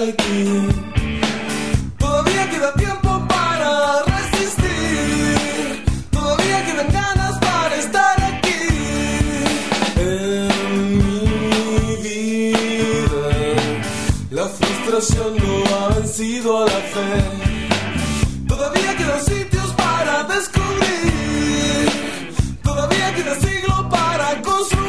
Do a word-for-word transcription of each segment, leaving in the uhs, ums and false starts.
aquí. Todavía queda tiempo para resistir. Todavía quedan ganas para estar aquí. En mi vida la frustración no ha vencido a la fe. Todavía quedan sitios para descubrir. Todavía queda siglo para construir.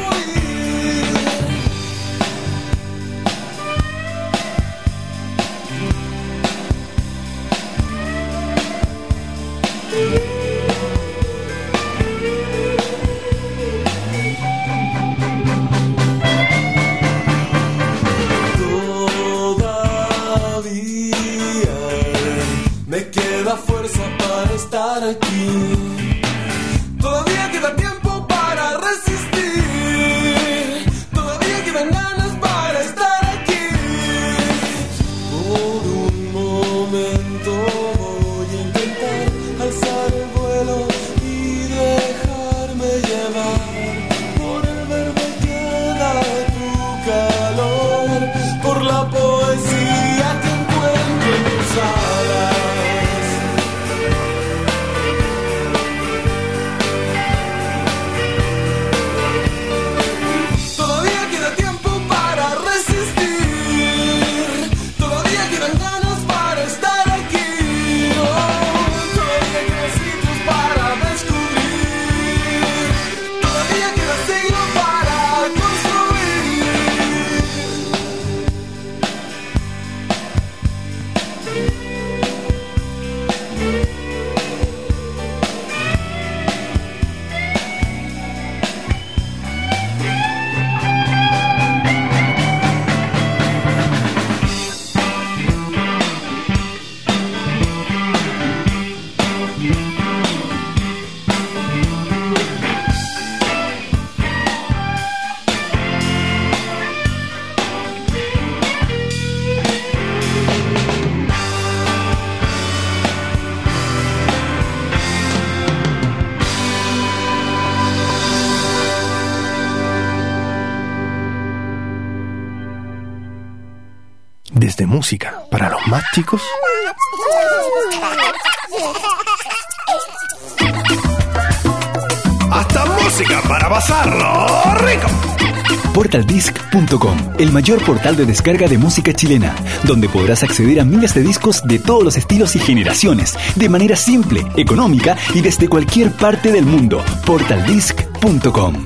Fuerza para estar aquí. Todavía queda tiempo para resistir. Todavía quedan ganas para estar aquí. Por un momento voy a intentar alzar el vuelo y dejarme llevar por el verde que da tu calor, por la poesía que encuentro en tus alas. Desde música para los más chicos hasta música para pasarlo rico. Portal Disc punto com, el mayor portal de descarga de música chilena, donde podrás acceder a miles de discos de todos los estilos y generaciones, de manera simple, económica y desde cualquier parte del mundo. Portal Disc punto com.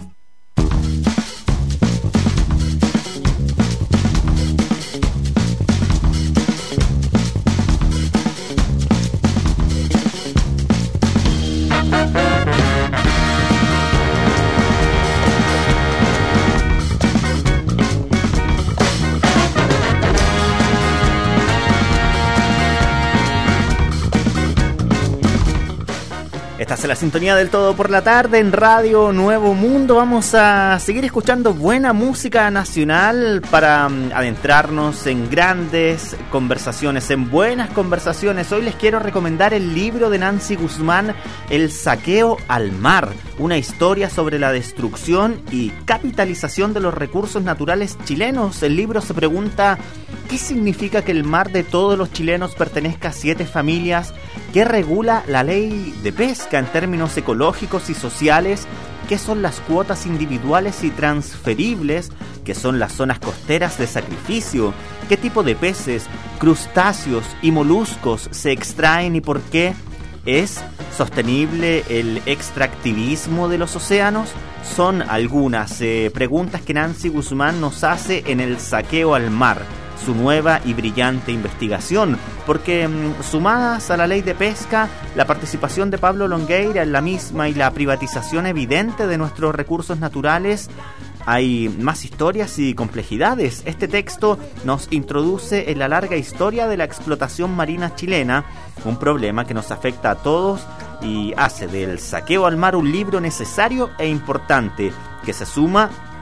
Estás en la sintonía del Todo por la Tarde en Radio Nuevo Mundo. Vamos a seguir escuchando buena música nacional para um, adentrarnos en grandes conversaciones, en buenas conversaciones. Hoy les quiero recomendar el libro de Nancy Guzmán, El saqueo al mar, una historia sobre la destrucción y capitalización de los recursos naturales chilenos. El libro se pregunta: ¿qué significa que el mar de todos los chilenos pertenezca a siete familias? ¿Qué regula la ley de pesca en términos ecológicos y sociales? ¿Qué son las cuotas individuales y transferibles? ¿Qué son las zonas costeras de sacrificio? ¿Qué tipo de peces, crustáceos y moluscos se extraen y por qué? ¿Es sostenible el extractivismo de los océanos? Son algunas eh, preguntas que Nancy Guzmán nos hace en El saqueo al mar, su nueva y brillante investigación, porque mmm, sumadas a la ley de pesca, la participación de Pablo Longueira en la misma y la privatización evidente de nuestros recursos naturales, hay más historias y complejidades. Este texto nos introduce en la larga historia de la explotación marina chilena, un problema que nos afecta a todos y hace del saqueo al mar un libro necesario e importante que se suma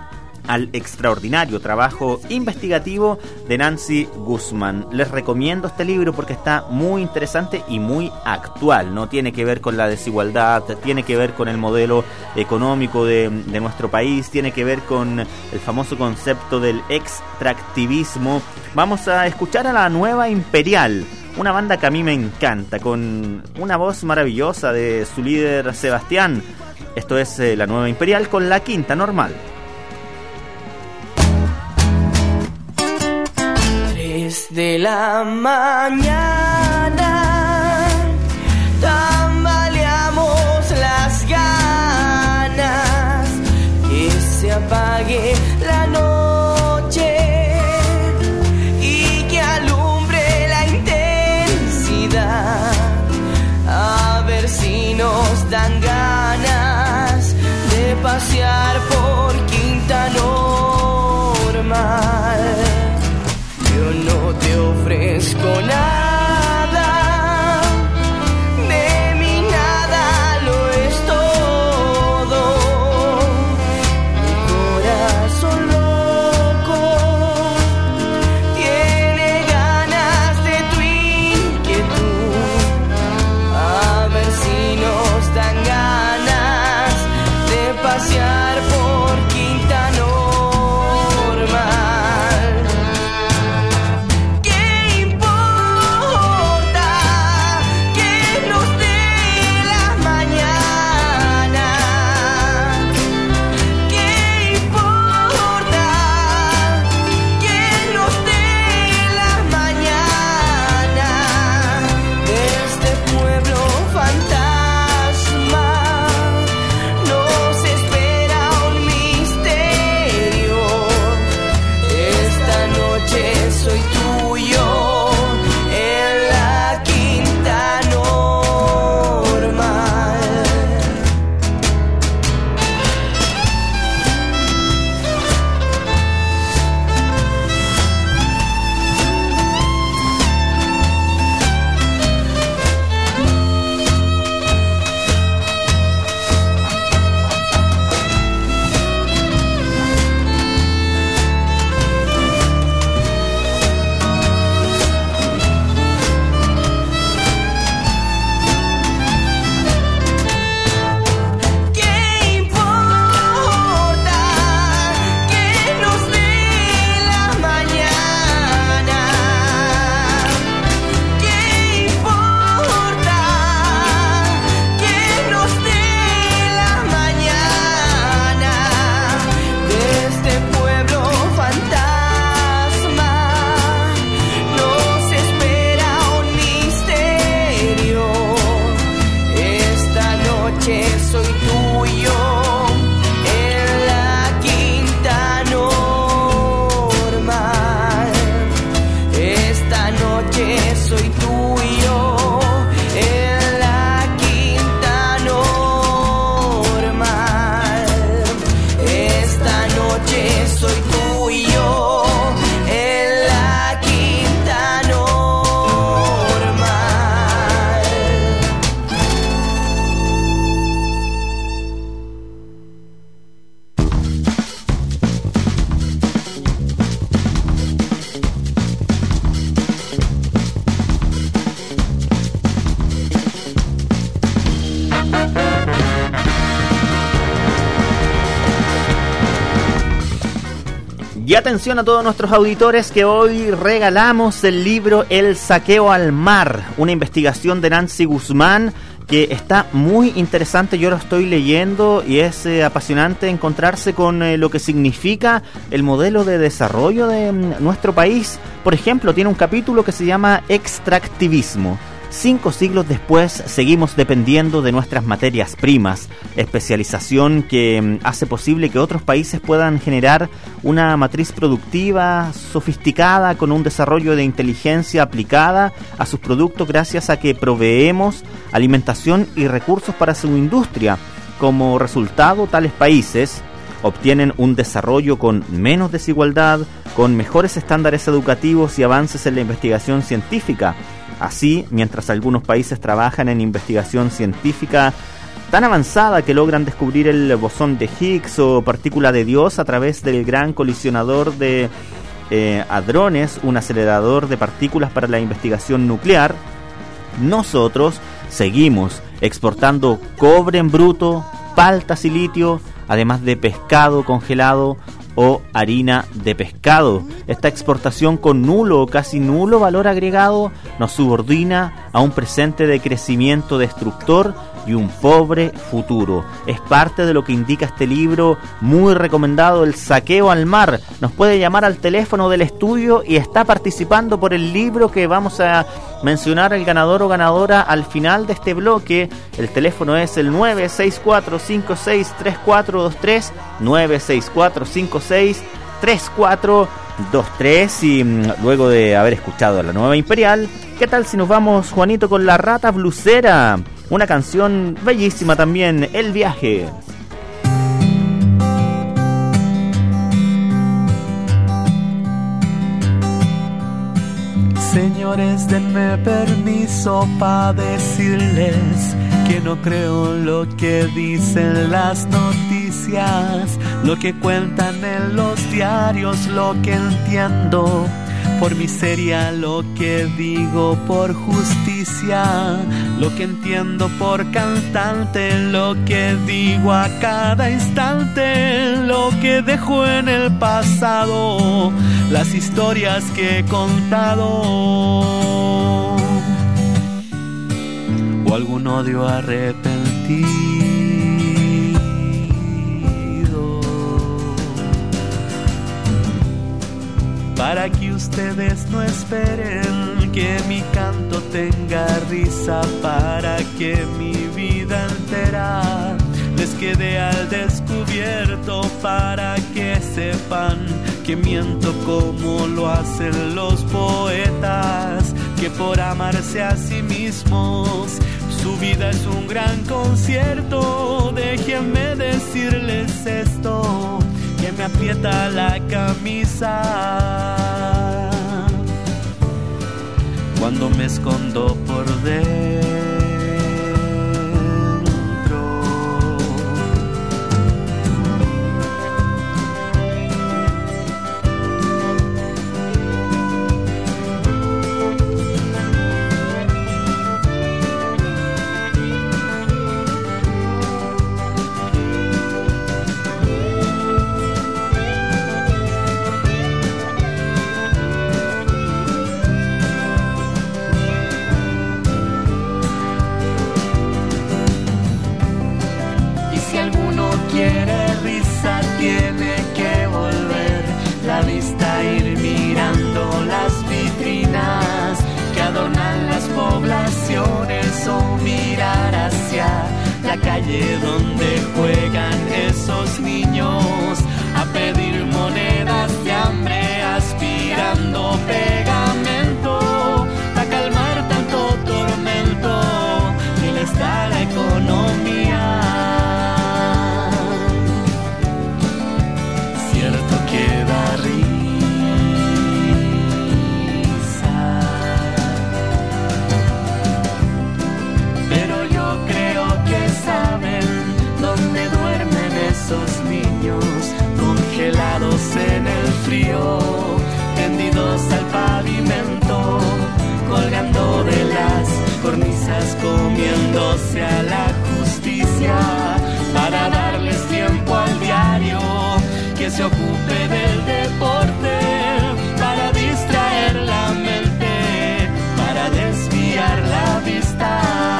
al extraordinario trabajo investigativo de Nancy Guzmán. Les recomiendo este libro porque está muy interesante y muy actual, ¿no? Tiene que ver con la desigualdad, tiene que ver con el modelo económico de, de nuestro país, tiene que ver con el famoso concepto del extractivismo. Vamos a escuchar a La Nueva Imperial, una banda que a mí me encanta, con una voz maravillosa de su líder Sebastián. Esto es eh, La Nueva Imperial con La Quinta Normal. De la mañana tambaleamos las ganas, que se apague la noche y que alumbre la intensidad, a ver si nos dan ganas de pasear por Quinta Normal. Yo no te ofrezco nada, de mi nada lo es todo. Mi corazón loco tiene ganas de tu inquietud, a ver si nos dan ganas de pasear por Quinta Normal. Y atención a todos nuestros auditores que hoy regalamos el libro El Saqueo al Mar, una investigación de Nancy Guzmán que está muy interesante. Yo lo estoy leyendo y es eh, apasionante encontrarse con eh, lo que significa el modelo de desarrollo de mm, nuestro país. Por ejemplo, tiene un capítulo que se llama Extractivismo. Cinco siglos después seguimos dependiendo de nuestras materias primas, especialización que hace posible que otros países puedan generar una matriz productiva sofisticada con un desarrollo de inteligencia aplicada a sus productos gracias a que proveemos alimentación y recursos para su industria. Como resultado, tales países obtienen un desarrollo con menos desigualdad, con mejores estándares educativos y avances en la investigación científica. Así, mientras algunos países trabajan en investigación científica tan avanzada que logran descubrir el bosón de Higgs o partícula de Dios a través del gran colisionador de eh, hadrones, un acelerador de partículas para la investigación nuclear, nosotros seguimos exportando cobre en bruto, paltas y litio, además de pescado congelado o harina de pescado. Esta exportación con nulo o casi nulo valor agregado nos subordina a un presente de crecimiento destructor y un pobre futuro. Es parte de lo que indica este libro muy recomendado, El saqueo al mar. Nos puede llamar al teléfono del estudio y está participando por el libro que vamos a mencionar el ganador o ganadora al final de este bloque. El teléfono es el nueve seis cuatro cinco seis tres cuatro dos tres, nueve seis cuatro cinco seis tres cuatro dos tres. Y mmm, luego de haber escuchado a la Nueva Imperial, ¿qué tal si nos vamos, Juanito, con La Rata Blusera? Una canción bellísima también, El viaje. Señores, denme permiso para decirles que no creo lo que dicen las noticias, lo que cuentan en los diarios, lo que entiendo por miseria, lo que digo por justicia, lo que entiendo por cantante, lo que digo a cada instante, lo que dejo en el pasado, las historias que he contado, o algún odio arrepentido, para que ustedes no esperen que mi canto tenga risa, para que mi vida entera les quede al descubierto, para que sepan que miento como lo hacen los poetas, que por amarse a sí mismos su vida es un gran concierto. Déjenme decirles esto, que me aprieta la camisa cuando me escondo por dentro. Quiere risa, tiene que volver la vista, ir mirando las vitrinas que adornan las poblaciones, o mirar hacia la calle donde juegan esos niños a pedir monedas de hambre, aspirando pegamento para calmar tanto tormento que les da la economía. Queda risa, pero yo creo que saben dónde duermen esos niños, congelados en el frío, tendidos al pavimento, colgando de las cornisas, comiéndose a la justicia, para darles tiempo al diario que se ocupe del deporte, para distraer la mente, para desviar la vista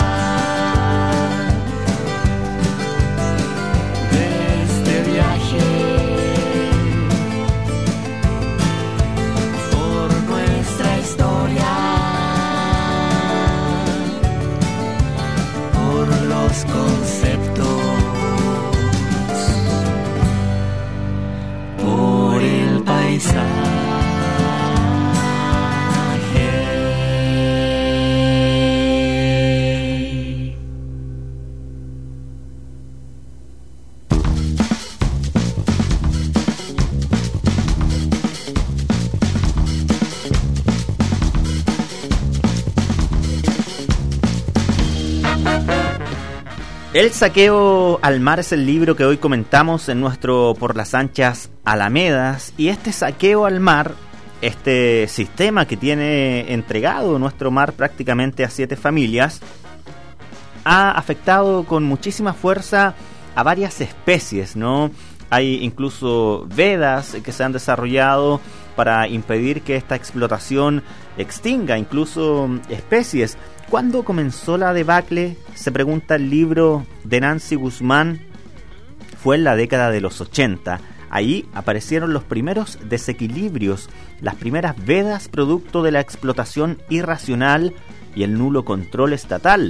de este viaje por nuestra historia, por los conceptos, por el paisaje. El saqueo al mar es el libro que hoy comentamos en nuestro Por las Anchas Alamedas, y este saqueo al mar, este sistema que tiene entregado nuestro mar prácticamente a siete familias, ha afectado con muchísima fuerza a varias especies, ¿no? Hay incluso vedas que se han desarrollado para impedir que esta explotación extinga incluso especies. ¿Cuándo comenzó la debacle? Se pregunta el libro de Nancy Guzmán. Fue en la década de los ochenta. Ahí aparecieron los primeros desequilibrios, las primeras vedas producto de la explotación irracional y el nulo control estatal.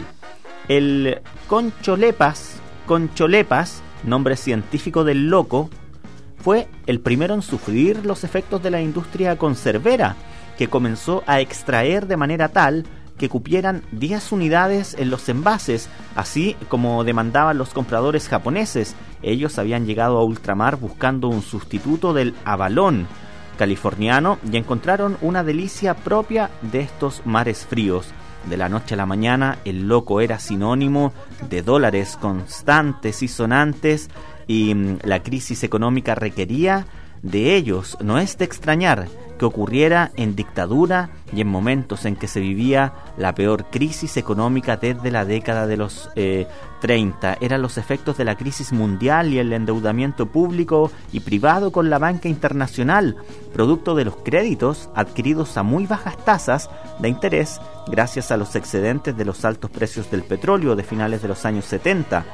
El concholepas, concholepas, nombre científico del loco, fue el primero en sufrir los efectos de la industria conservera, que comenzó a extraer de manera tal que cupieran diez unidades en los envases, así como demandaban los compradores japoneses. Ellos habían llegado a ultramar buscando un sustituto del abalón californiano y encontraron una delicia propia de estos mares fríos. De la noche a la mañana, el loco era sinónimo de dólares constantes y sonantes, y mmm, la crisis económica requería de ellos. No es de extrañar que ocurriera en dictadura y en momentos en que se vivía la peor crisis económica desde la década de los eh, treinta. Eran los efectos de la crisis mundial y el endeudamiento público y privado con la banca internacional, producto de los créditos adquiridos a muy bajas tasas de interés gracias a los excedentes de los altos precios del petróleo de finales de los años setenta.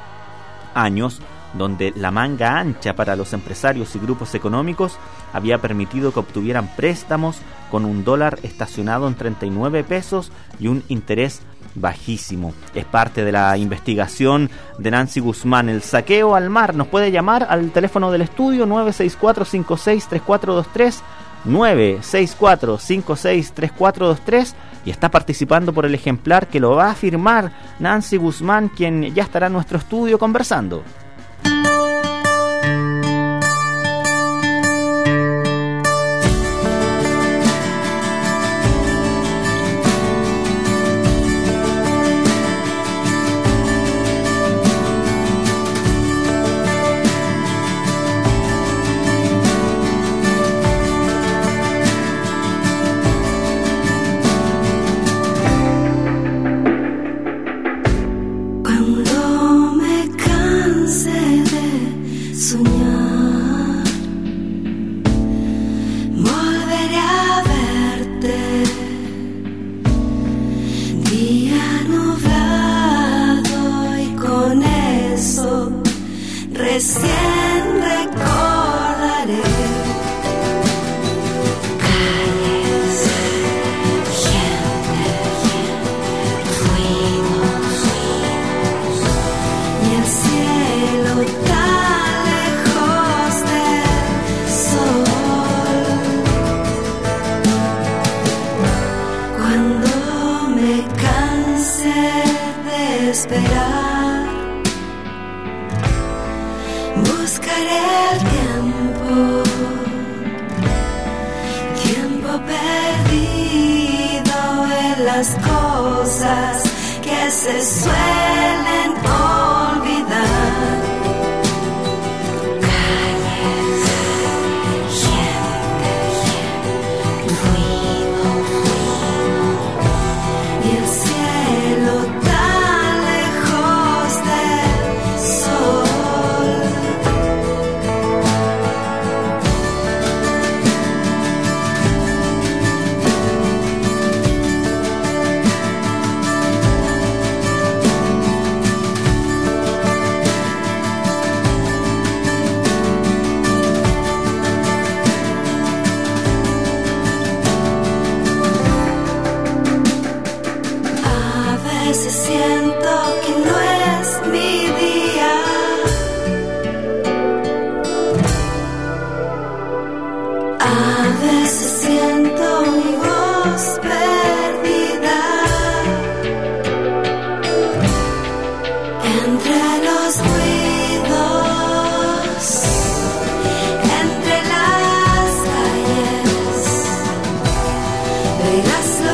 Años donde la manga ancha para los empresarios y grupos económicos había permitido que obtuvieran préstamos con un dólar estacionado en treinta y nueve pesos y un interés bajísimo. Es parte de la investigación de Nancy Guzmán. El saqueo al mar. Nos puede llamar al teléfono del estudio nueve seis cuatro cinco seis tres cuatro dos tres, nueve seis cuatro cinco seis tres cuatro dos tres, y está participando por el ejemplar que lo va a firmar Nancy Guzmán, quien ya estará en nuestro estudio conversando.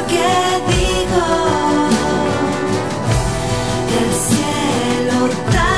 El cielo está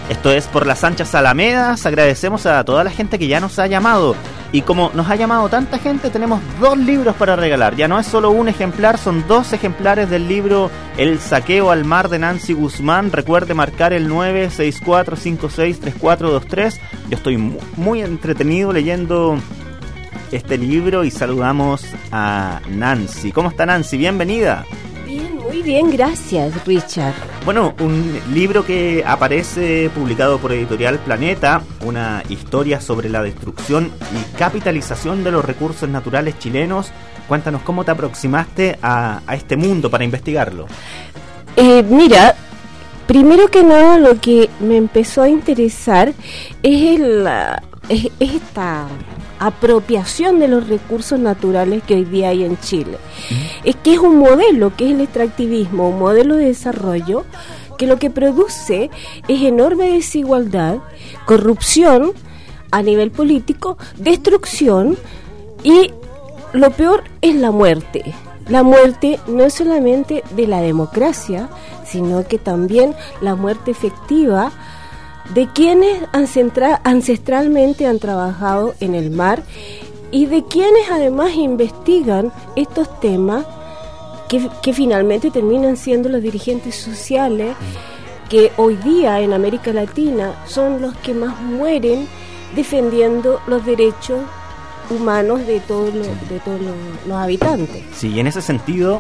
Esto es Por las Anchas Alamedas. Agradecemos a toda la gente que ya nos ha llamado. Y como nos ha llamado tanta gente, tenemos dos libros para regalar. Ya no es solo un ejemplar, son dos ejemplares del libro El saqueo al mar de Nancy Guzmán. Recuerde marcar el nueve seis cuatro cinco seis tres cuatro dos tres. Yo estoy muy entretenido leyendo este libro y saludamos a Nancy. ¿Cómo está, Nancy? Bienvenida. Bien, muy bien, gracias, Richard. Bueno, un libro que aparece publicado por Editorial Planeta, una historia sobre la destrucción y capitalización de los recursos naturales chilenos. Cuéntanos cómo te aproximaste a, a este mundo para investigarlo. Eh, mira, primero que nada lo que me empezó a interesar es, el, es, es esta apropiación de los recursos naturales que hoy día hay en Chile. Uh-huh. Es que es un modelo, que es el extractivismo, un modelo de desarrollo que lo que produce es enorme desigualdad, corrupción a nivel político, destrucción y lo peor es la muerte. La muerte no es solamente de la democracia, sino que también la muerte efectiva de quienes ancestra- ancestralmente han trabajado en el mar y de quienes además investigan estos temas que, que finalmente terminan siendo los dirigentes sociales que hoy día en América Latina son los que más mueren defendiendo los derechos humanos de todos los, de todos los, los habitantes. Sí, y en ese sentido,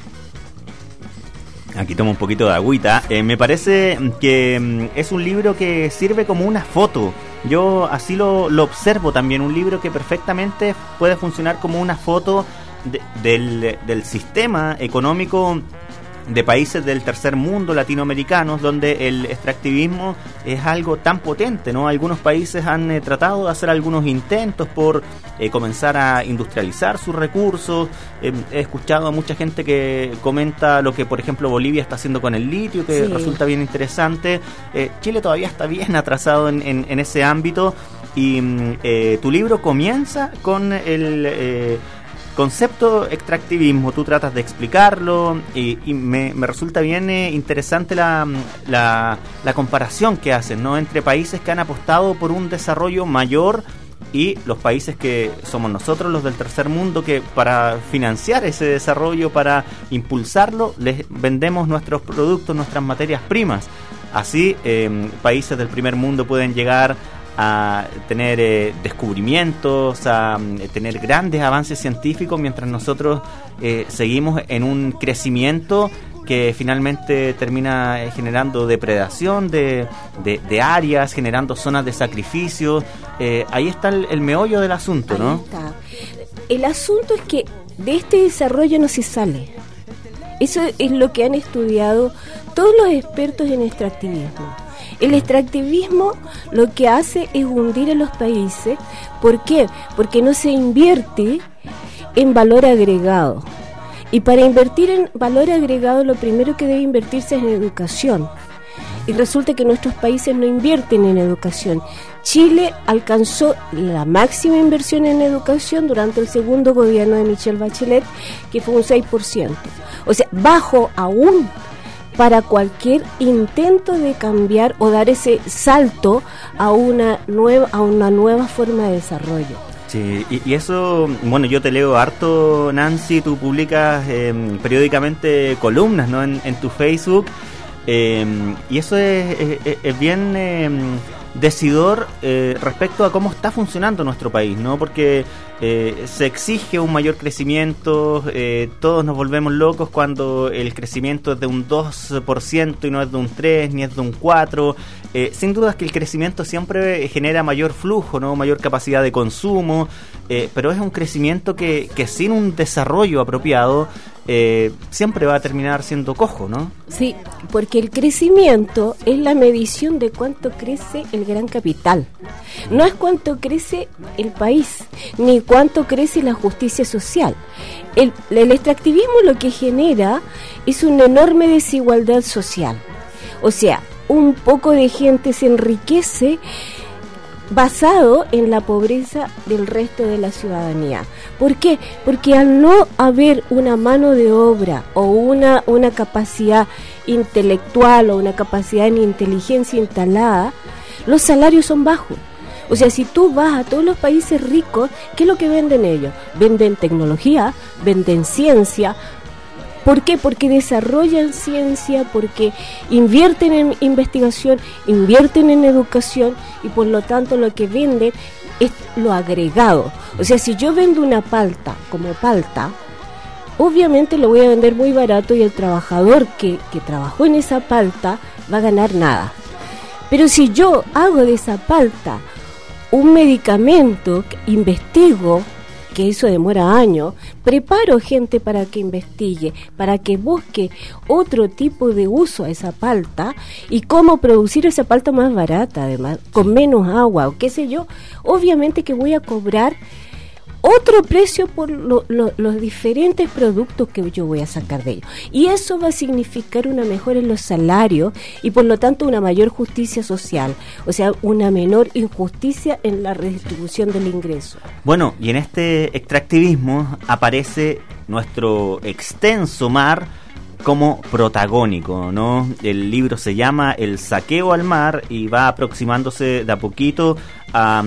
aquí tomo un poquito de agüita, eh, me parece que mm, es un libro que sirve como una foto. Yo así lo, lo observo también, un libro que perfectamente puede funcionar como una foto de, del, del sistema económico de países del tercer mundo latinoamericanos, donde el extractivismo es algo tan potente, ¿no? Algunos países han eh, tratado de hacer algunos intentos por eh, comenzar a industrializar sus recursos. Eh, he escuchado a mucha gente que comenta lo que, por ejemplo, Bolivia está haciendo con el litio, que sí. Resulta bien interesante. Eh, Chile todavía está bien atrasado en, en, en ese ámbito y eh, tu libro comienza con el Eh, concepto extractivismo. Tú tratas de explicarlo y, y me, me resulta bien eh, interesante la, la, la comparación que hacen, ¿no? Entre países que han apostado por un desarrollo mayor y los países que somos nosotros, los del tercer mundo, que para financiar ese desarrollo, para impulsarlo, les vendemos nuestros productos, nuestras materias primas. Así, eh, países del primer mundo pueden llegar a tener eh, descubrimientos, a eh, tener grandes avances científicos, mientras nosotros eh, seguimos en un crecimiento que finalmente termina eh, generando depredación de, de, de áreas, generando zonas de sacrificio. Eh, ahí está el, el meollo del asunto, ahí, ¿no? Está. El asunto es que de este desarrollo no se sale. Eso es lo que han estudiado todos los expertos en extractivismo. El extractivismo lo que hace es hundir a los países. ¿Por qué? Porque no se invierte en valor agregado. Y para invertir en valor agregado, lo primero que debe invertirse es en educación. Y resulta que nuestros países no invierten en educación. Chile alcanzó la máxima inversión en educación durante el segundo gobierno de Michelle Bachelet, que fue un seis por ciento. O sea, bajo aún para cualquier intento de cambiar o dar ese salto a una nueva, a una nueva forma de desarrollo. Sí, y, y eso, bueno, yo te leo harto, Nancy, tú publicas eh, periódicamente columnas, ¿no? En, en tu Facebook, eh, y eso es, es, es bien eh, decidor eh, respecto a cómo está funcionando nuestro país, ¿no? Porque eh, se exige un mayor crecimiento, eh, todos nos volvemos locos cuando el crecimiento es de un dos por ciento y no es de un tres por ciento ni es de un cuatro por ciento. Eh, sin duda es que el crecimiento siempre genera mayor flujo, ¿no? Mayor capacidad de consumo, eh, pero es un crecimiento que, que sin un desarrollo apropiado eh, siempre va a terminar siendo cojo, ¿no? Sí, porque el crecimiento es la medición de cuánto crece el gran capital. No es cuánto crece el país, ni cuánto crece la justicia social. El, el extractivismo lo que genera es una enorme desigualdad social. O sea, un poco de gente se enriquece basado en la pobreza del resto de la ciudadanía. ¿Por qué? Porque al no haber una mano de obra o una, una capacidad intelectual o una capacidad en inteligencia instalada, los salarios son bajos. O sea, si tú vas a todos los países ricos, ¿qué es lo que venden ellos? Venden tecnología, venden ciencia. ¿Por qué? Porque desarrollan ciencia, porque invierten en investigación, invierten en educación y por lo tanto lo que venden es lo agregado. O sea, si yo vendo una palta como palta, obviamente lo voy a vender muy barato y el trabajador que, que trabajó en esa palta va a ganar nada. Pero si yo hago de esa palta un medicamento, investigo, que eso demora años, preparo gente para que investigue, para que busque otro tipo de uso a esa palta y cómo producir esa palta más barata, además, con menos agua o qué sé yo, obviamente que voy a cobrar otro precio por lo, lo, los diferentes productos que yo voy a sacar de ellos. Y eso va a significar una mejora en los salarios y por lo tanto una mayor justicia social, o sea, una menor injusticia en la redistribución del ingreso. Bueno, y en este extractivismo aparece nuestro extenso mar como protagónico, ¿no? El libro se llama El saqueo al mar y va aproximándose de a poquito a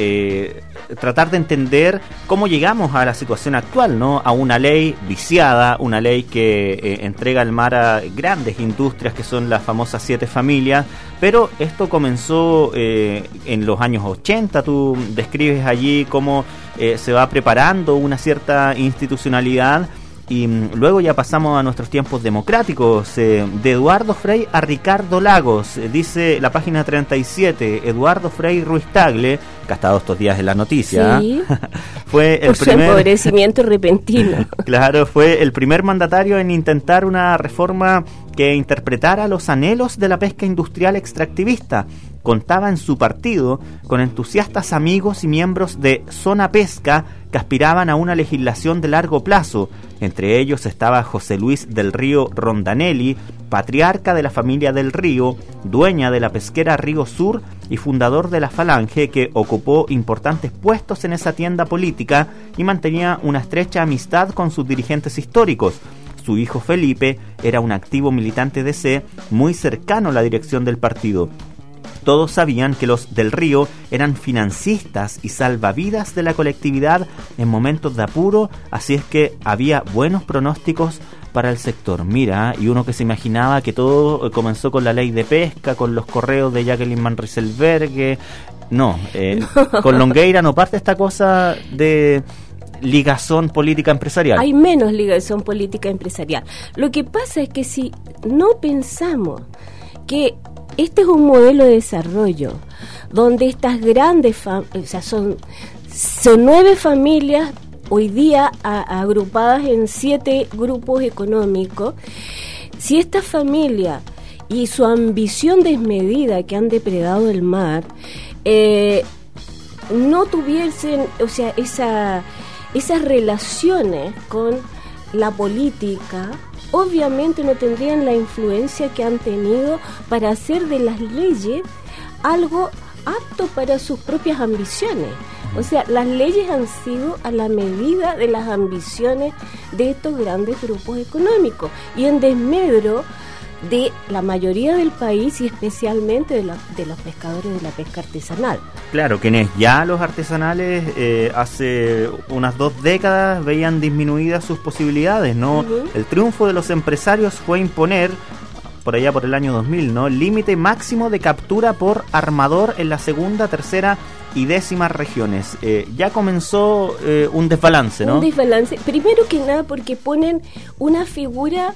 eh, tratar de entender cómo llegamos a la situación actual, ¿no? A una ley viciada, una ley que eh, entrega al mar a grandes industrias que son las famosas siete familias, pero esto comenzó eh, en los años ochenta, tú describes allí cómo eh, se va preparando una cierta institucionalidad. Y luego ya pasamos a nuestros tiempos democráticos, eh, de Eduardo Frei a Ricardo Lagos, eh, dice la página treinta y siete, Eduardo Frei Ruiz Tagle, que ha estado estos días en la noticia, sí. fue el Por su primer empobrecimiento repentino. Claro, fue el primer mandatario en intentar una reforma que interpretara los anhelos de la pesca industrial extractivista. Contaba en su partido con entusiastas amigos y miembros de Zona Pesca que aspiraban a una legislación de largo plazo. Entre ellos estaba José Luis del Río Rondanelli, patriarca de la familia del Río, dueña de la pesquera Río Sur y fundador de la Falange, que ocupó importantes puestos en esa tienda política y mantenía una estrecha amistad con sus dirigentes históricos. Su hijo Felipe era un activo militante de C, muy cercano a la dirección del partido. Todos sabían que los del Río eran financistas y salvavidas de la colectividad en momentos de apuro, así es que había buenos pronósticos para el sector. Mira, y uno que se imaginaba que todo comenzó con la ley de pesca, con los correos de Jacqueline Van Rieselberghe. No, eh, no. Con Longueira no parte esta cosa de ligazón política empresarial. Hay menos ligazón política empresarial. Lo que pasa es que si no pensamos que este es un modelo de desarrollo donde estas grandes familias, o sea, son, son nueve familias hoy día a, agrupadas en siete grupos económicos. Si esta familia y su ambición desmedida que han depredado el mar eh, no tuviesen, o sea, esa, esas relaciones con la política, obviamente no tendrían la influencia que han tenido para hacer de las leyes algo apto para sus propias ambiciones. O sea, las leyes han sido a la medida de las ambiciones de estos grandes grupos económicos y en desmedro de la mayoría del país y especialmente de, la, de los pescadores de la pesca artesanal. Claro, quienes ya los artesanales eh, hace unas dos décadas veían disminuidas sus posibilidades, ¿no? Uh-huh. El triunfo de los empresarios fue imponer, por allá por el año dos mil, ¿no?, límite máximo de captura por armador en la segunda, tercera y décima regiones. Eh, ya comenzó eh, un desbalance, ¿no? Un desbalance, primero que nada porque ponen una figura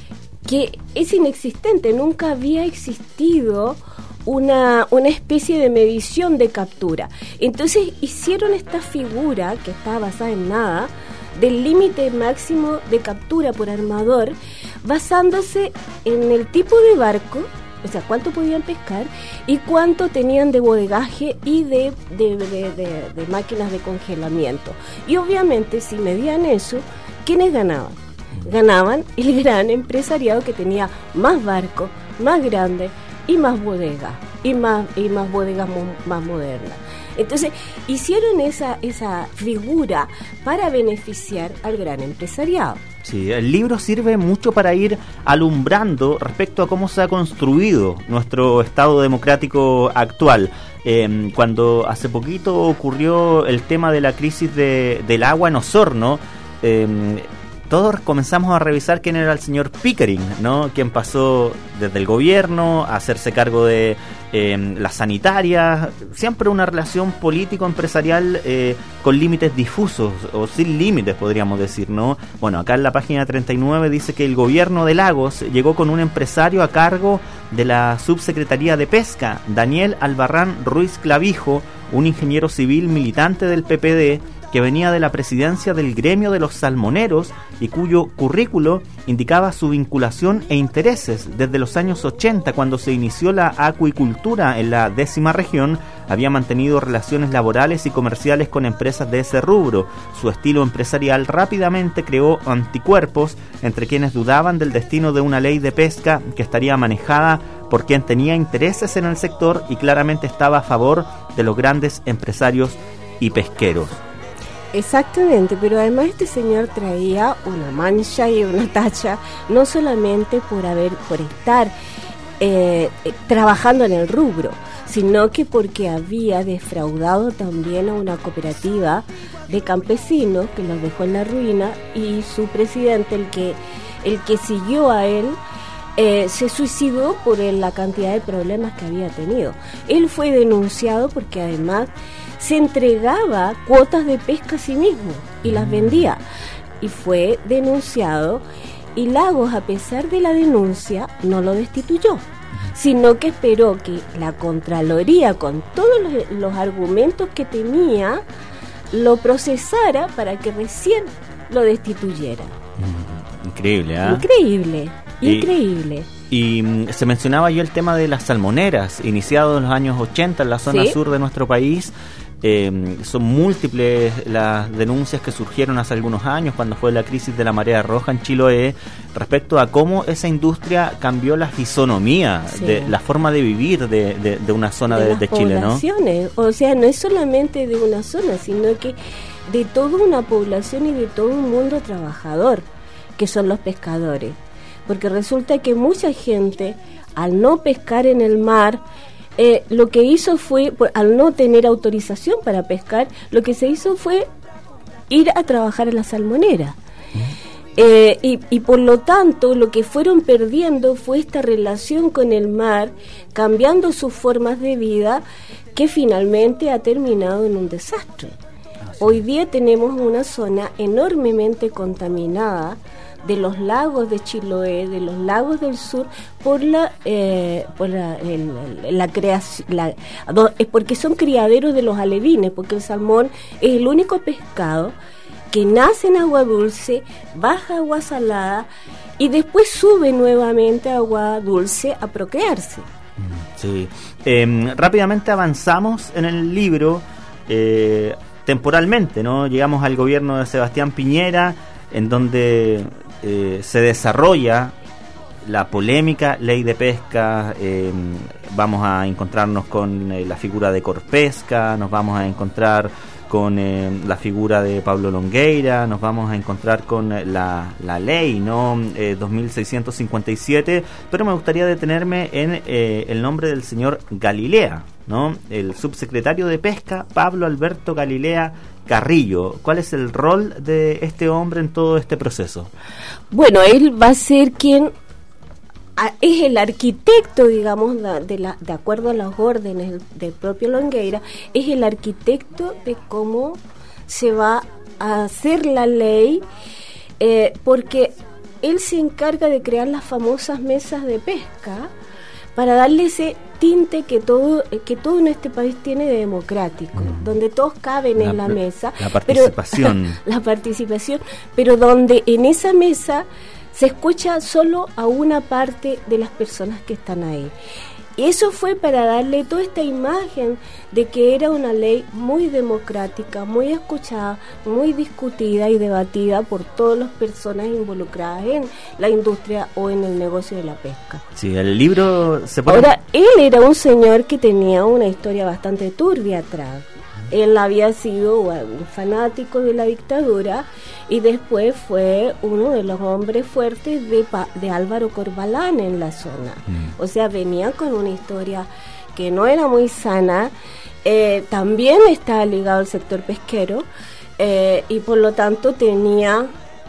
que es inexistente, nunca había existido una, una especie de medición de captura. Entonces hicieron esta figura, que estaba basada en nada, del límite máximo de captura por armador, basándose en el tipo de barco, o sea, cuánto podían pescar y cuánto tenían de bodegaje y de, de, de, de, de máquinas de congelamiento. Y obviamente, si medían eso, ¿quiénes ganaban? Ganaban el gran empresariado que tenía más barcos, más grandes y más bodegas y más y más bodegas mo- más modernas. Entonces, hicieron esa, esa figura para beneficiar al gran empresariado. Sí, el libro sirve mucho para ir alumbrando respecto a cómo se ha construido nuestro Estado democrático actual. Eh, cuando hace poquito ocurrió el tema de la crisis de, del agua en Osorno, eh, todos comenzamos a revisar quién era el señor Pickering, ¿no? Quien pasó desde el gobierno a hacerse cargo de eh, las sanitarias, siempre una relación político-empresarial eh, con límites difusos o sin límites, podríamos decir, ¿no? Bueno, acá en la página treinta y nueve dice que el gobierno de Lagos llegó con un empresario a cargo de la Subsecretaría de Pesca, Daniel Albarrán Ruiz Clavijo, un ingeniero civil militante del P P D, que venía de la presidencia del gremio de los salmoneros y cuyo currículo indicaba su vinculación e intereses desde los años ochenta, cuando se inició la acuicultura en la décima región. Había mantenido relaciones laborales y comerciales con empresas de ese rubro. Su estilo empresarial rápidamente creó anticuerpos entre quienes dudaban del destino de una ley de pesca que estaría manejada por quien tenía intereses en el sector y claramente estaba a favor de los grandes empresarios y pesqueros. Exactamente, pero además este señor traía una mancha y una tacha, no solamente por haber, por estar eh, trabajando en el rubro, sino que porque había defraudado también a una cooperativa de campesinos que los dejó en la ruina, y su presidente, el que, el que siguió a él, Eh, se suicidó por el, la cantidad de problemas que había tenido. Él fue denunciado porque además se entregaba cuotas de pesca a sí mismo y las vendía, y fue denunciado, y Lagos, a pesar de la denuncia, no lo destituyó, sino que esperó que la Contraloría, con todos los, los argumentos que tenía, lo procesara para que recién lo destituyera. Increíble, ¿ah? ¿eh? Increíble. Increíble. Y, y se mencionaba yo el tema de las salmoneras, iniciado en los años ochenta en la zona ¿Sí? sur de nuestro país. Eh, son múltiples las denuncias que surgieron hace algunos años cuando fue la crisis de la marea roja en Chiloé, respecto a cómo esa industria cambió la fisonomía, sí. de la forma de vivir de, de, de una zona de, de, de Chile, ¿no? O sea, no es solamente de una zona, sino que de toda una población y de todo un mundo trabajador, que son los pescadores. Porque resulta que mucha gente, al no pescar en el mar, eh, lo que hizo fue, al no tener autorización para pescar, lo que se hizo fue ir a trabajar a la salmonera. Eh, y, y por lo tanto, lo que fueron perdiendo fue esta relación con el mar, cambiando sus formas de vida, que finalmente ha terminado en un desastre. Hoy día tenemos una zona enormemente contaminada de los lagos de Chiloé, de los lagos del sur, por la eh, por la, el, la creación, la, es porque son criaderos de los alevines, porque el salmón es el único pescado que nace en agua dulce, baja a agua salada y después sube nuevamente a agua dulce a procrearse. Sí. Eh, rápidamente avanzamos en el libro, eh, temporalmente, ¿no? Llegamos al gobierno de Sebastián Piñera, en donde eh, se desarrolla la polémica ley de pesca. Eh, vamos a encontrarnos con eh, la figura de Corpesca, nos vamos a encontrar con eh, la figura de Pablo Longueira, nos vamos a encontrar con eh, la, la ley, ¿no? Eh, dos mil seiscientos cincuenta y siete, pero me gustaría detenerme en eh, el nombre del señor Galilea, ¿no? El subsecretario de Pesca, Pablo Alberto Galilea Carrillo. ¿Cuál es el rol de este hombre en todo este proceso? Bueno, él va a ser quien es el arquitecto, digamos, de, la, de acuerdo a las órdenes del propio Longueira, es el arquitecto de cómo se va a hacer la ley, eh, porque él se encarga de crear las famosas mesas de pesca para darle ese tinte que todo que todo en este país tiene de democrático, mm. donde todos caben la, en la mesa. La participación. Pero, la participación, pero donde en esa mesa se escucha solo a una parte de las personas que están ahí. Y eso fue para darle toda esta imagen de que era una ley muy democrática, muy escuchada, muy discutida y debatida por todas las personas involucradas en la industria o en el negocio de la pesca. Sí, el libro se pone... Ahora, él era un señor que tenía una historia bastante turbia atrás. Él había sido un fanático de la dictadura y después fue uno de los hombres fuertes de, de Álvaro Corbalán en la zona. Mm. O sea, venía con una historia que no era muy sana. Eh, también estaba ligado al sector pesquero eh, y por lo tanto tenía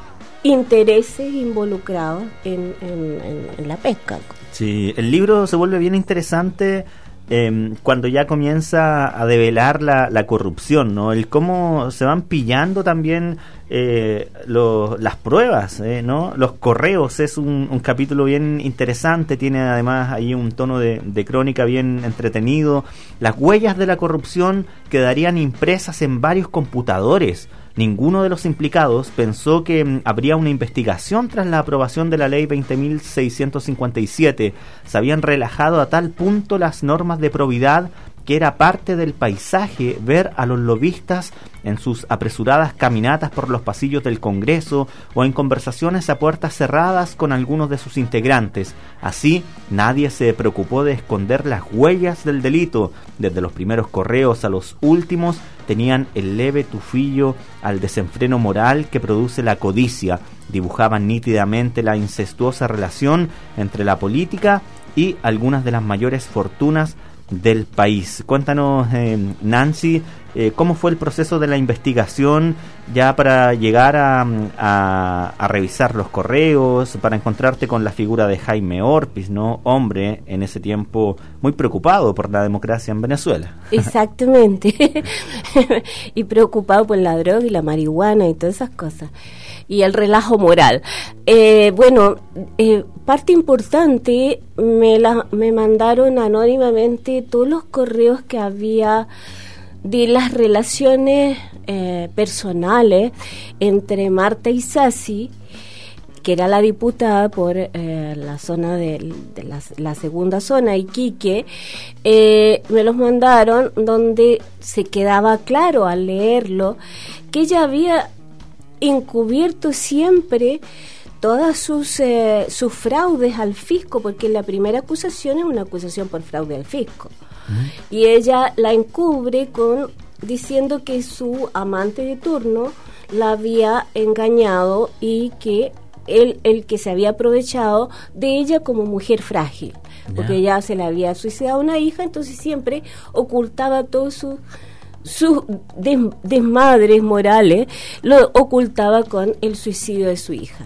intereses involucrados en, en, en, en la pesca. Sí, el libro se vuelve bien interesante eh, cuando ya comienza a develar la, la corrupción, ¿no? El cómo se van pillando también eh, lo, las pruebas, eh, ¿no? Los correos es un, un capítulo bien interesante, tiene además ahí un tono de, de crónica bien entretenido. Las huellas de la corrupción quedarían impresas en varios computadores. Ninguno de los implicados pensó que mm, habría una investigación tras la aprobación de la ley veinte mil seiscientos cincuenta y siete. Se habían relajado a tal punto las normas de probidad que era parte del paisaje ver a los lobistas en sus apresuradas caminatas por los pasillos del Congreso o en conversaciones a puertas cerradas con algunos de sus integrantes. Así, nadie se preocupó de esconder las huellas del delito. Desde los primeros correos a los últimos, tenían el leve tufillo al desenfreno moral que produce la codicia. Dibujaban nítidamente la incestuosa relación entre la política y algunas de las mayores fortunas del país. Cuéntanos, eh, Nancy, eh, cómo fue el proceso de la investigación ya para llegar a, a, a revisar los correos, para encontrarte con la figura de Jaime Orpis, ¿no? Hombre en ese tiempo muy preocupado por la democracia en Venezuela. Exactamente. Y preocupado por la droga y la marihuana y todas esas cosas. Y el relajo moral. Eh, bueno, eh, parte importante, me, la, me mandaron anónimamente todos los correos que había de las relaciones eh, personales entre Marta Isasi, que era la diputada por eh, la zona de, de la, la segunda zona, Iquique. Eh, me los mandaron donde se quedaba claro al leerlo que ella había encubierto siempre todas sus eh, sus fraudes al fisco, porque la primera acusación es una acusación por fraude al fisco. Uh-huh. Y ella la encubre con diciendo que su amante de turno la había engañado y que él el que se había aprovechado de ella como mujer frágil, porque yeah. ella se le había suicidado una hija, entonces siempre ocultaba todo su sus des, desmadres morales, lo ocultaba con el suicidio de su hija.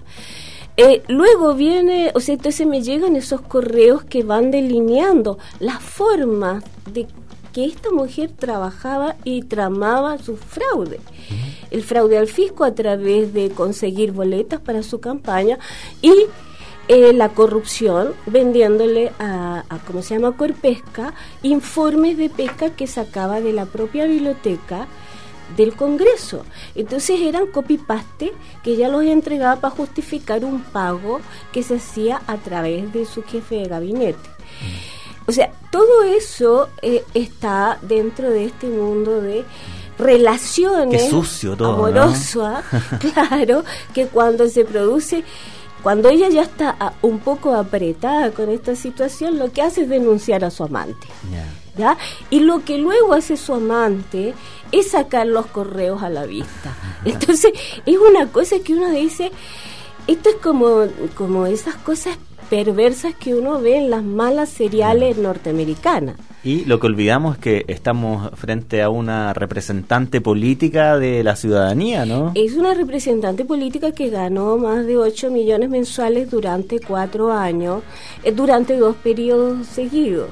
Eh, luego viene, o sea, entonces me llegan esos correos que van delineando la forma de que esta mujer trabajaba y tramaba su fraude. Uh-huh. El fraude al fisco a través de conseguir boletas para su campaña y Eh, la corrupción vendiéndole a, a ¿cómo se llama? Corpesca, informes de pesca que sacaba de la propia biblioteca del Congreso. Entonces eran copy-paste que ella los entregaba para justificar un pago que se hacía a través de su jefe de gabinete. Mm. O sea, todo eso eh, está dentro de este mundo de relaciones. Qué sucio todo, amorosas, ¿no? Claro, que cuando se produce... Cuando ella ya está a, un poco apretada con esta situación, lo que hace es denunciar a su amante. Yeah. ¿Ya? Y lo que luego hace su amante es sacar los correos a la vista. Entonces, es una cosa que uno dice, esto es como, como esas cosas perversas que uno ve en las malas seriales yeah. norteamericanas. Y lo que olvidamos es que estamos frente a una representante política de la ciudadanía, ¿no? Es una representante política que ganó más de ocho millones mensuales durante cuatro años, eh, durante dos periodos seguidos.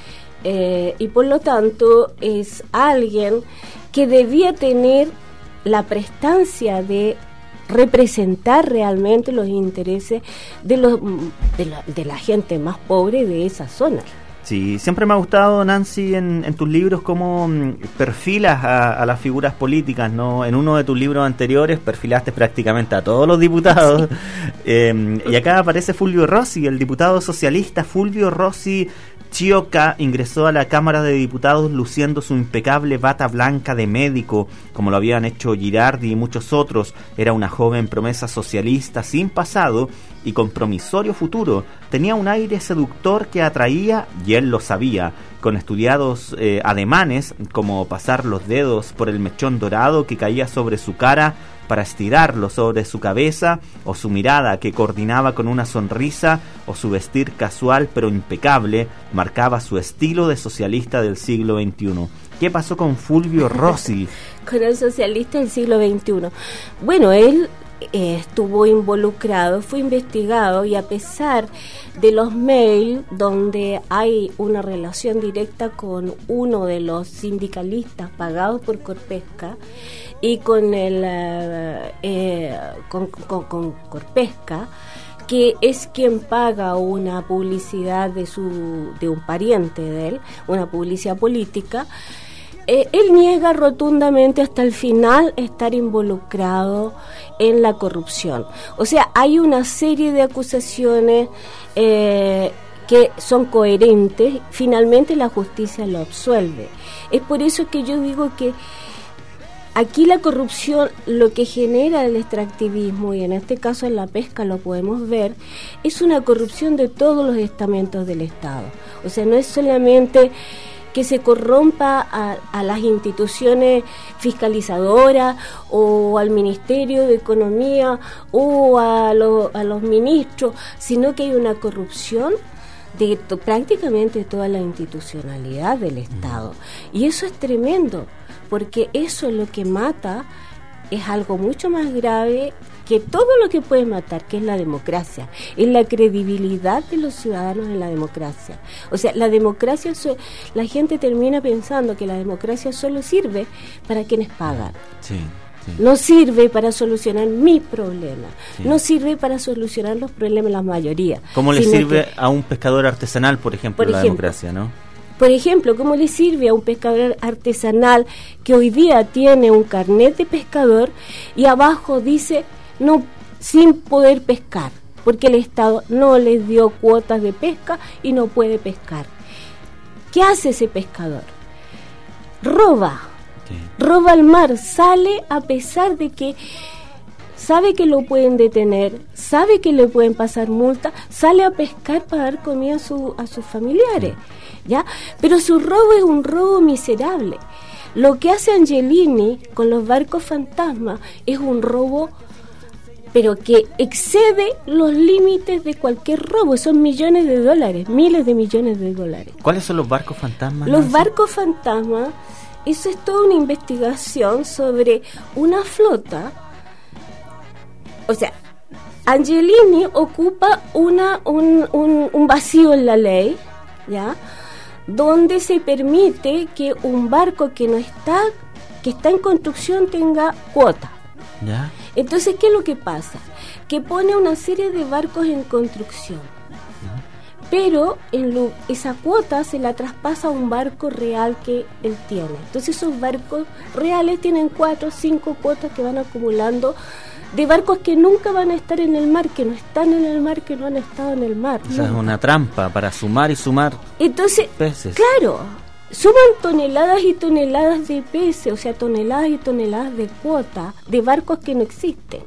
Eh, y por lo tanto es alguien que debía tener la prestancia de representar realmente los intereses de, los, de, la, de la gente más pobre de esa zona. Sí, siempre me ha gustado, Nancy, en, en tus libros cómo mm, perfilas a, a las figuras políticas, ¿no? En uno de tus libros anteriores perfilaste prácticamente a todos los diputados. Sí. Eh, y acá aparece Fulvio Rossi, el diputado socialista Fulvio Rossi Chioca ingresó a la Cámara de Diputados luciendo su impecable bata blanca de médico, como lo habían hecho Girardi y muchos otros. Era una joven promesa socialista sin pasado y con promisorio futuro. Tenía un aire seductor que atraía, y él lo sabía, con estudiados eh, ademanes, como pasar los dedos por el mechón dorado que caía sobre su cara para estirarlo sobre su cabeza, o su mirada que coordinaba con una sonrisa, o su vestir casual pero impecable, marcaba su estilo de socialista del siglo veintiuno. ¿Qué pasó con Fulvio Rossi? Con el socialista del siglo veintiuno. Bueno, él eh, estuvo involucrado, fue investigado, y a pesar de los mails donde hay una relación directa con uno de los sindicalistas pagados por Corpesca y con el uh, eh, con, con, con Corpesca, que es quien paga una publicidad de su de un pariente de él, una publicidad política, eh, él niega rotundamente hasta el final estar involucrado en la corrupción. O sea, hay una serie de acusaciones eh, que son coherentes. Finalmente la justicia lo absuelve. Es por eso que yo digo que aquí la corrupción, lo que genera el extractivismo, y en este caso en la pesca lo podemos ver, es una corrupción de todos los estamentos del Estado. O sea, no es solamente que se corrompa a, a las instituciones fiscalizadoras o al Ministerio de Economía o a, lo, a los ministros, sino que hay una corrupción de to, prácticamente toda la institucionalidad del Estado. Y eso es tremendo, porque eso es lo que mata, es algo mucho más grave que todo lo que puede matar, que es la democracia, es la credibilidad de los ciudadanos en la democracia. O sea, la democracia, so, la gente termina pensando que la democracia solo sirve para quienes pagan. Sí, sí. No sirve para solucionar mis problemas, sí. No sirve para solucionar los problemas de la mayoría. ¿Cómo le sirve que, a un pescador artesanal, por ejemplo, por la ejemplo, democracia, no? Por ejemplo, ¿cómo le sirve a un pescador artesanal que hoy día tiene un carnet de pescador y abajo dice no, sin poder pescar, porque el Estado no les dio cuotas de pesca y no puede pescar? ¿Qué hace ese pescador? Roba, sí. roba al mar, sale a pesar de que sabe que lo pueden detener, sabe que le pueden pasar multa, sale a pescar para dar comida a, su, a sus familiares, ¿ya? Pero su robo es un robo miserable. Lo que hace Angelini con los barcos fantasma es un robo, pero que excede los límites de cualquier robo. Son millones de dólares, miles de millones de dólares. ¿Cuáles son los barcos fantasmas? Los Nancy? barcos fantasmas, eso es toda una investigación sobre una flota. O sea, Angelini ocupa una un, un, un vacío en la ley, ¿ya?, donde se permite que un barco que no está, que está en construcción tenga cuota. ¿Ya? Entonces, ¿qué es lo que pasa? Que pone una serie de barcos en construcción, ¿ya?, pero en lo, esa cuota se la traspasa a un barco real que él tiene. Entonces esos barcos reales tienen cuatro o cinco cuotas que van acumulando de barcos que nunca van a estar en el mar, que no están en el mar, que no han estado en el mar. O sea, es una trampa para sumar y sumar. Entonces, peces. Claro, suman toneladas y toneladas de peces, o sea, toneladas y toneladas de cuota de barcos que no existen.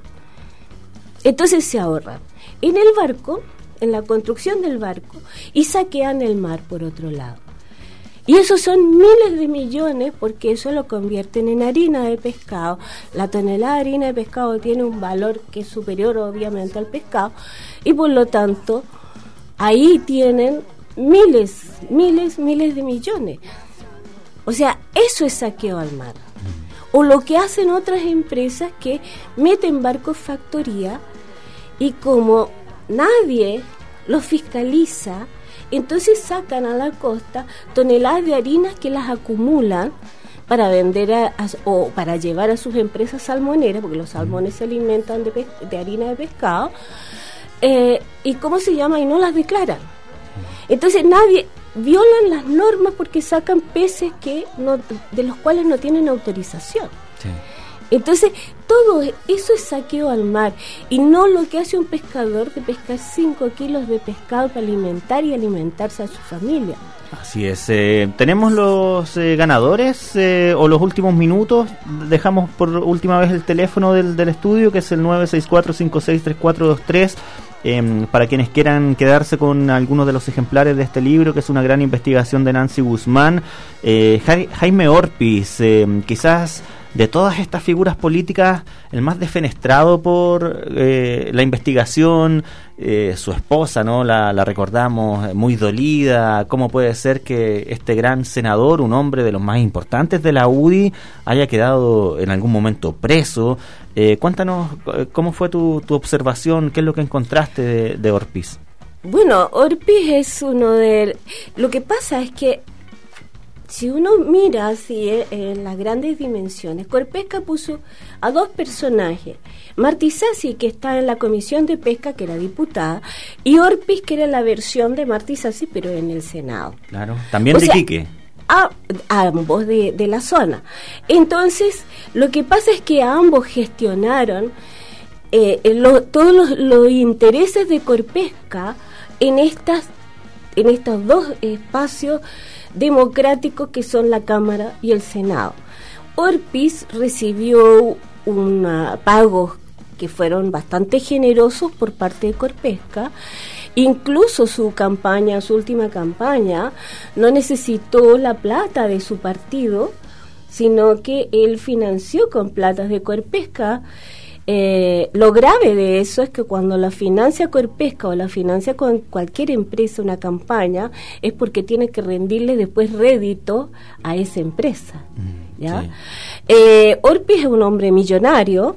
Entonces se ahorran en el barco, en la construcción del barco, y saquean el mar por otro lado. Y esos son miles de millones, porque eso lo convierten en harina de pescado. La tonelada de harina de pescado tiene un valor que es superior obviamente al pescado, y por lo tanto ahí tienen miles, miles, miles de millones. O sea, eso es saqueo al mar. O lo que hacen otras empresas que meten barcos factoría, y como nadie los fiscaliza, entonces sacan a la costa toneladas de harinas que las acumulan para vender a, a, o para llevar a sus empresas salmoneras, porque los salmones se alimentan de, pes- de harina de pescado, eh, y ¿cómo se llama? Y no las declaran. Entonces nadie, violan las normas porque sacan peces que no, de los cuales no tienen autorización. Sí. Entonces, todo eso es saqueo al mar, y no lo que hace un pescador de pescar cinco kilos de pescado para alimentar y alimentarse a su familia. Así es. Eh, ¿Tenemos los eh, ganadores eh, o los últimos minutos? Dejamos por última vez el teléfono del, del estudio, que es el nueve seis cuatro, cinco seis tres cuatro dos tres. Eh, para quienes quieran quedarse con algunos de los ejemplares de este libro, que es una gran investigación de Nancy Guzmán, eh, Jaime Orpiz, eh, quizás de todas estas figuras políticas, el más defenestrado por eh, la investigación, eh, su esposa, ¿no? La, la recordamos muy dolida. ¿Cómo puede ser que este gran senador, un hombre de los más importantes de la U D I, haya quedado en algún momento preso? Eh, cuéntanos cómo fue tu, tu observación, qué es lo que encontraste de, de Orpiz. Bueno, Orpiz es uno de... Lo que pasa es que si uno mira así eh, en las grandes dimensiones, Corpesca puso a dos personajes, Martí Sassi, que está en la Comisión de Pesca, que era diputada, y Orpiz, que era la versión de Martí Sassi, pero en el Senado. Claro, también o de sea, Iquique. A, a ambos de, de la zona. Entonces, lo que pasa es que ambos gestionaron eh, lo, todos los, los intereses de Corpesca en estas, en estos dos espacios democráticos que son la Cámara y el Senado. Orpiz recibió una, pagos que fueron bastante generosos por parte de Corpesca. Incluso su campaña, su última campaña, no necesitó la plata de su partido, sino que él financió con platas de Corpesca. Eh, lo grave de eso es que cuando la financia Corpesca o la financia con cualquier empresa una campaña, es porque tiene que rendirle después rédito a esa empresa, ¿ya? Sí. Eh, Orpiz es un hombre millonario,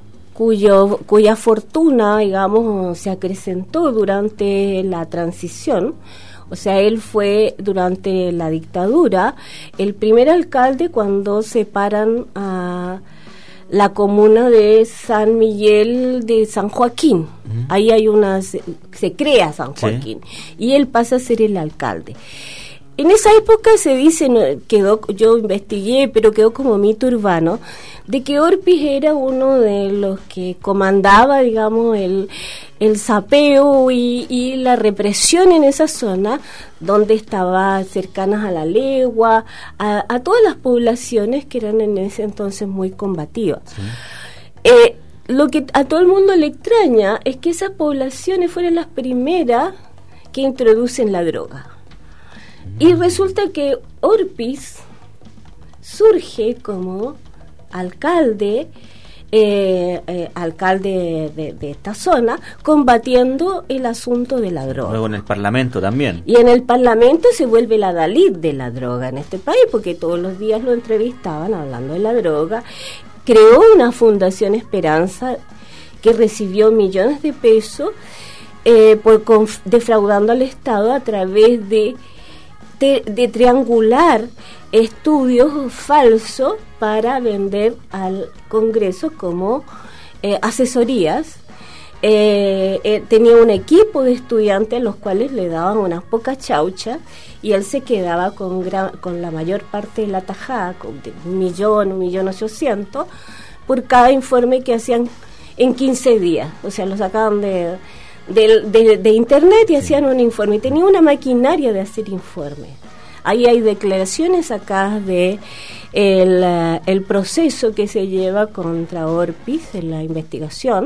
cuyo cuya fortuna, digamos, se acrecentó durante la transición. O sea, él fue durante la dictadura el primer alcalde cuando separan a la comuna de San Miguel de San Joaquín. Uh-huh. Ahí hay una, se, se crea San Joaquín, sí. Y él pasa a ser el alcalde. En esa época se dice, quedó, yo investigué, pero quedó como mito urbano, de que Orpiz era uno de los que comandaba, digamos, el, el sapeo y, y la represión en esa zona, donde estaba cercanas a la legua, a, a todas las poblaciones que eran en ese entonces muy combativas. Sí. Eh, lo que a todo el mundo le extraña es que esas poblaciones fueron las primeras que introducen la droga. Mm. Y resulta que Orpiz surge como alcalde, eh, eh, alcalde de, de esta zona, combatiendo el asunto de la droga. Luego en el Parlamento también. Y en el Parlamento se vuelve la Dalit de la droga en este país, porque todos los días lo entrevistaban hablando de la droga. Creó una Fundación Esperanza que recibió millones de pesos eh, por conf- defraudando al Estado a través de, de, de triangular estudios falsos para vender al Congreso como eh, asesorías. Eh, eh, tenía un equipo de estudiantes a los cuales le daban unas pocas chauchas y él se quedaba con, gran, con la mayor parte de la tajada, con un millón, un millón ochocientos, por cada informe que hacían en quince días. O sea, lo sacaban de, de, de, de internet y hacían un informe. Y tenía una maquinaria de hacer informes. Ahí hay declaraciones acá de el, el proceso que se lleva contra Orpiz en la investigación,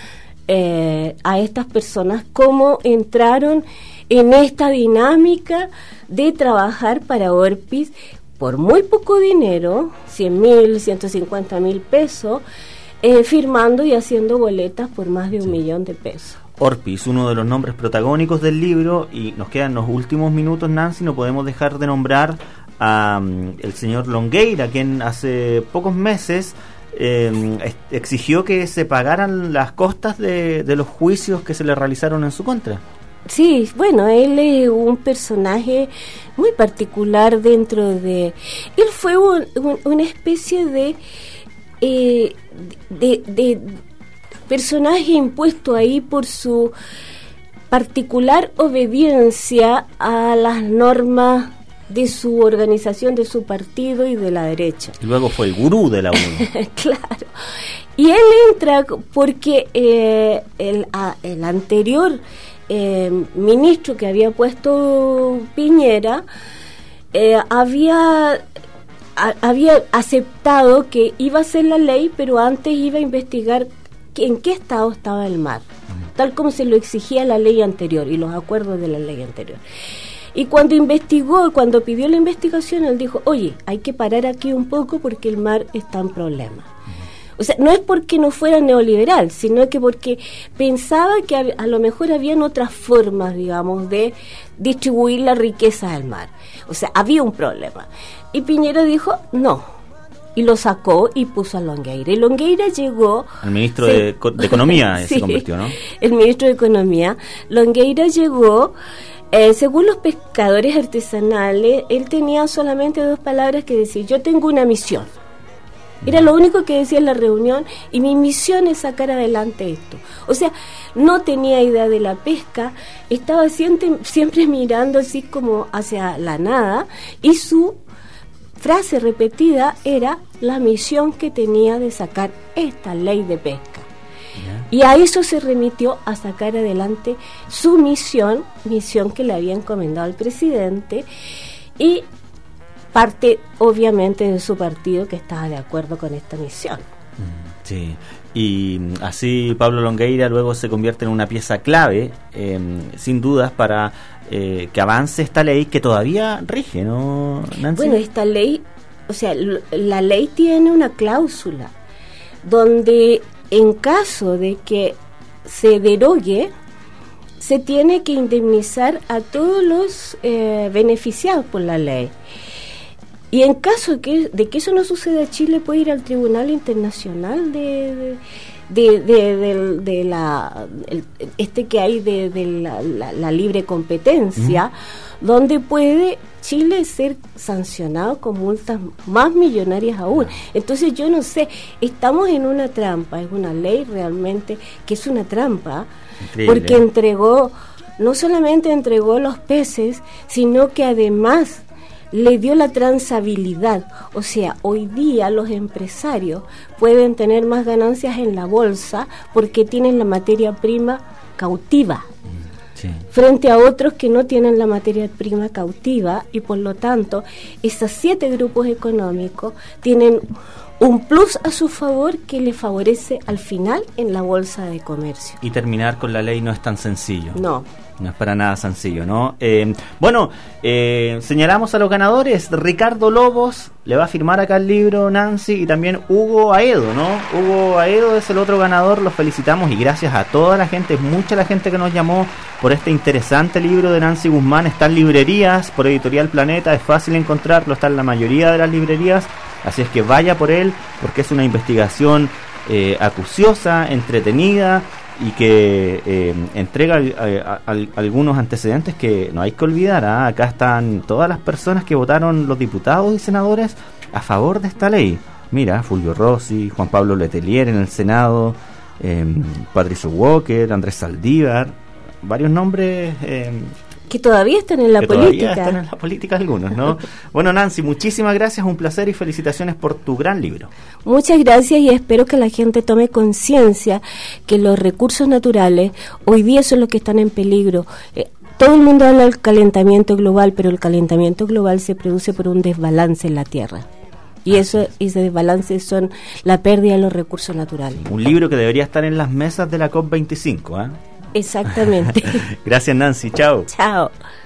eh, a estas personas, cómo entraron en esta dinámica de trabajar para Orpiz por muy poco dinero, cien mil, ciento cincuenta mil pesos, eh, firmando y haciendo boletas por más de un sí. millón de pesos. Orpiz, uno de los nombres protagónicos del libro, y nos quedan los últimos minutos, Nancy, no podemos dejar de nombrar a um, el señor Longueira, quien hace pocos meses eh, exigió que se pagaran las costas de, de los juicios que se le realizaron en su contra. Sí, bueno, él es un personaje muy particular dentro de... Él fue un, un, una especie de... Eh, de, de, de personaje impuesto ahí por su particular obediencia a las normas de su organización, de su partido y de la derecha. Y luego fue el gurú de la U N I. Claro. Y él entra porque eh, el, a, el anterior eh, ministro que había puesto Piñera eh, había... había aceptado que iba a ser la ley, pero antes iba a investigar en qué estado estaba el mar. tal como se lo exigía la ley anterior y los acuerdos de la ley anterior. Y cuando investigó, cuando pidió la investigación, él dijo, oye, hay que parar aquí un poco porque el mar está en problemas. O sea, no es porque no fuera neoliberal, sino que porque pensaba que a, a lo mejor habían otras formas, digamos, de distribuir la riqueza del mar. O sea, había un problema. Y Piñera dijo, no. Y lo sacó y puso a Longueira. Y Longueira llegó... El ministro se, de, de Economía sí, se convirtió, ¿no? El ministro de Economía. Longueira llegó... Eh, según los pescadores artesanales, él tenía solamente dos palabras que decir, yo tengo una misión. Era lo único que decía en la reunión, y mi misión es sacar adelante esto. O sea, no tenía idea de la pesca, estaba siempre, siempre mirando así como hacia la nada, y su frase repetida era la misión que tenía de sacar esta ley de pesca. Y a eso se remitió, a sacar adelante su misión, misión que le había encomendado el presidente, y parte obviamente de su partido que estaba de acuerdo con esta misión. Sí, y así Pablo Longueira luego se convierte en una pieza clave, eh, sin dudas, para eh, que avance esta ley que todavía rige, ¿no, Nancy? Bueno, esta ley, o sea, l- la ley tiene una cláusula donde en caso de que se derogue, se tiene que indemnizar a todos los eh, beneficiados por la ley. Y en caso de que, de que eso no suceda, Chile puede ir al Tribunal Internacional de, de, de, de, de, de la el, este que hay de, de la, la, la libre competencia, mm. donde puede Chile ser sancionado con multas más millonarias aún. Entonces yo no sé, estamos en una trampa, es una ley realmente que es una trampa. Increíble. Porque entregó, no solamente entregó los peces, sino que además le dio la transabilidad. O sea, hoy día los empresarios pueden tener más ganancias en la bolsa porque tienen la materia prima cautiva. Sí. Frente a otros que no tienen la materia prima cautiva, y por lo tanto esos siete grupos económicos tienen un plus a su favor que le favorece al final en la bolsa de comercio. Y terminar con la ley no es tan sencillo. No. No es para nada sencillo, ¿no? Eh, bueno, eh, señalamos a los ganadores. Ricardo Lobos le va a firmar acá el libro, Nancy, y también Hugo Aedo, ¿no? Hugo Aedo es el otro ganador, los felicitamos, y gracias a toda la gente, mucha la gente que nos llamó por este interesante libro de Nancy Guzmán. Está en librerías, por Editorial Planeta, es fácil encontrarlo, está en la mayoría de las librerías, así es que vaya por él, porque es una investigación eh, acuciosa, entretenida, y que eh, entrega eh, a, a, a algunos antecedentes que no hay que olvidar. ¿eh? Acá están todas las personas que votaron, los diputados y senadores, a favor de esta ley. Mira, Fulvio Rossi, Juan Pablo Letelier en el Senado, eh, Patricio Walker, Andrés Saldívar, varios nombres... Eh, que todavía están en la que política. Todavía están en la política algunos, ¿no? Bueno, Nancy, muchísimas gracias, un placer y felicitaciones por tu gran libro. Muchas gracias, y espero que la gente tome conciencia que los recursos naturales hoy día son los que están en peligro. Eh, todo el mundo habla del calentamiento global, pero el calentamiento global se produce por un desbalance en la Tierra. Y eso, ese desbalance son la pérdida de los recursos naturales. Un libro que debería estar en las mesas de la COP veinticinco, ¿eh? Exactamente. Gracias, Nancy. Chao. Chao.